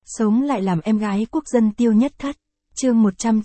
Sống lại làm em gái quốc dân Tiêu Nhất Thất. Chương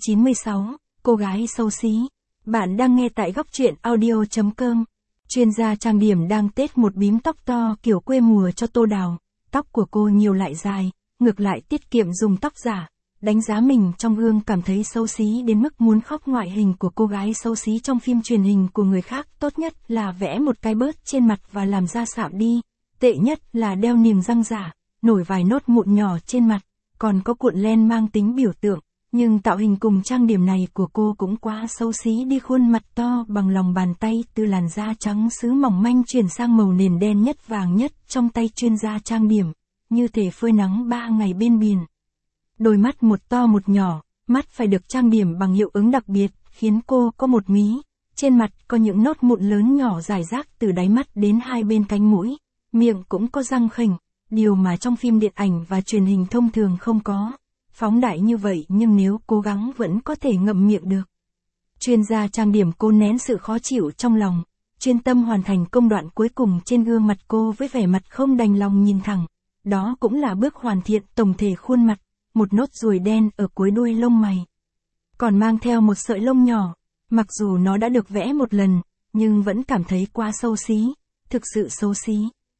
196, cô gái xấu xí. Bạn đang nghe tại góc truyện audio.com. Chuyên gia trang điểm đang tết một bím tóc to kiểu quê mùa cho Tô Đào. Tóc của cô nhiều lại dài, ngược lại tiết kiệm dùng tóc giả. Đánh giá mình trong gương cảm thấy xấu xí đến mức muốn khóc. Ngoại hình của cô gái xấu xí trong phim truyền hình của người khác tốt nhất là vẽ một cái bớt trên mặt và làm da sạm đi. Tệ nhất là đeo niềng răng giả, nổi vài nốt mụn nhỏ trên mặt, còn có cuộn len mang tính biểu tượng. Nhưng tạo hình cùng trang điểm này của cô cũng quá xấu xí đi. Khuôn mặt to bằng lòng bàn tay, từ làn da trắng sứ mỏng manh chuyển sang màu nền đen nhất vàng nhất trong tay chuyên gia trang điểm, như thể phơi nắng 3 ngày bên biển. Đôi mắt một to một nhỏ, mắt phải được trang điểm bằng hiệu ứng đặc biệt, khiến cô có một mí. Trên mặt có những nốt mụn lớn nhỏ rải rác từ đáy mắt đến hai bên cánh mũi, miệng cũng có răng khểnh, điều mà trong phim điện ảnh và truyền hình thông thường không có. Phóng đại như vậy nhưng nếu cố gắng vẫn có thể ngậm miệng được. Chuyên gia trang điểm cô nén sự khó chịu trong lòng, chuyên tâm hoàn thành công đoạn cuối cùng trên gương mặt cô với vẻ mặt không đành lòng nhìn thẳng. Đó cũng là bước hoàn thiện tổng thể khuôn mặt, một nốt ruồi đen ở cuối đuôi lông mày. Còn mang theo một sợi lông nhỏ, mặc dù nó đã được vẽ một lần, nhưng vẫn cảm thấy quá xấu xí, thực sự xấu xí.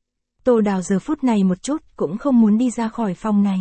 Tô Đào giờ phút này một chút cũng không muốn đi ra khỏi phòng này.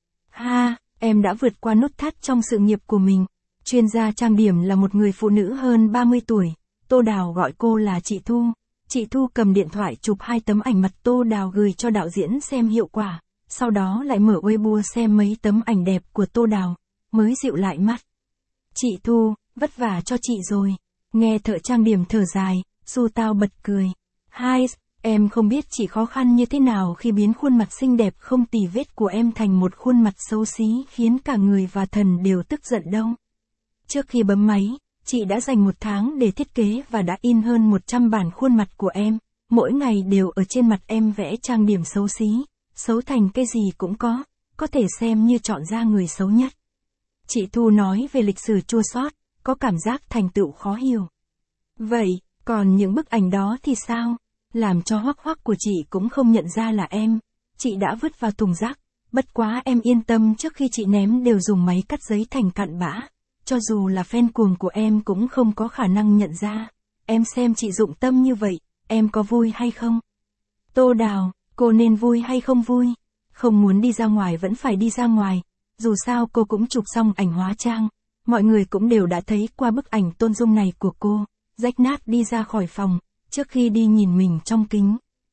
Ha, em đã vượt qua nút thắt trong sự nghiệp của mình. Chuyên gia trang điểm là một người phụ nữ hơn 30 tuổi, Tô Đào gọi cô là chị Thu. Chị Thu cầm điện thoại chụp 2 tấm ảnh mặt Tô Đào gửi cho đạo diễn xem hiệu quả, sau đó lại mở Weibo xem mấy tấm ảnh đẹp của Tô Đào, mới dịu lại mắt. Chị Thu, vất vả cho chị rồi. Nghe thợ trang điểm thở dài, Su Tao bật cười. Hai, em không biết chị khó khăn như thế nào khi biến khuôn mặt xinh đẹp không tì vết của em thành một khuôn mặt xấu xí khiến cả người và thần đều tức giận đâu. Trước khi bấm máy, chị đã dành 1 tháng để thiết kế và đã in hơn 100 bản khuôn mặt của em, mỗi ngày đều ở trên mặt em vẽ trang điểm xấu xí, xấu thành cái gì cũng có thể xem như chọn ra người xấu nhất. Chị Thu nói về lịch sử chua xót, có cảm giác thành tựu khó hiểu. Vậy, còn những bức ảnh đó thì sao? Làm cho hoắc hoắc của chị cũng không nhận ra là em, chị đã vứt vào thùng rác, bất quá em yên tâm, trước khi chị ném đều dùng máy cắt giấy thành cặn bã, cho dù là fan cuồng của em cũng không có khả năng nhận ra. Em xem chị dụng tâm như vậy, em có vui hay không? Tô Đào, cô nên vui hay không vui? Không muốn đi ra ngoài vẫn phải đi ra ngoài, dù sao cô cũng chụp xong ảnh hóa trang, mọi người cũng đều đã thấy qua bức ảnh tôn dung này của cô, rách nát đi ra khỏi phòng. Trước khi đi nhìn mình trong kính,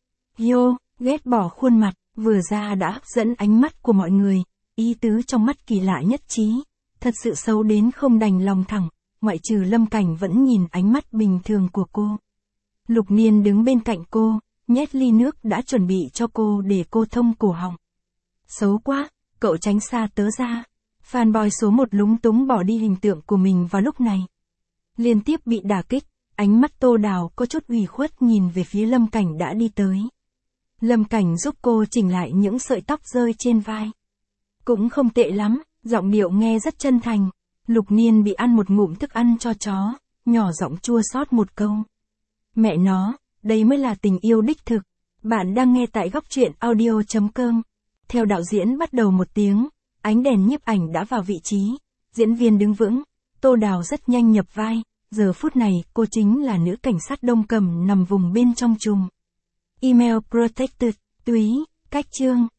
Yo, ghét bỏ khuôn mặt, vừa ra đã hấp dẫn ánh mắt của mọi người, ý tứ trong mắt kỳ lạ nhất trí, thật sự xấu đến không đành lòng thẳng, ngoại trừ Lâm Cảnh vẫn nhìn ánh mắt bình thường của cô. Lục Niên đứng bên cạnh cô, nhét ly nước đã chuẩn bị cho cô để cô thông cổ họng. Xấu quá, cậu tránh xa tớ ra. Fanboy số 1 lúng túng bỏ đi hình tượng của mình vào lúc này. Liên tiếp bị đả kích. Ánh mắt Tô Đào có chút ủy khuất nhìn về phía Lâm Cảnh đã đi tới. Lâm Cảnh giúp cô chỉnh lại những sợi tóc rơi trên vai. Cũng không tệ lắm, giọng điệu nghe rất chân thành. Lục Niên bị ăn một ngụm thức ăn cho chó, nhỏ giọng chua xót một câu. Mẹ nó, đây mới là tình yêu đích thực. Bạn đang nghe tại góc truyện audio.com. Theo đạo diễn bắt đầu một tiếng, ánh đèn nhiếp ảnh đã vào vị trí. Diễn viên đứng vững, Tô Đào rất nhanh nhập vai. Giờ phút này cô chính là nữ cảnh sát Đông Cầm nằm vùng bên trong chùm. Email protected, túy, cách chương.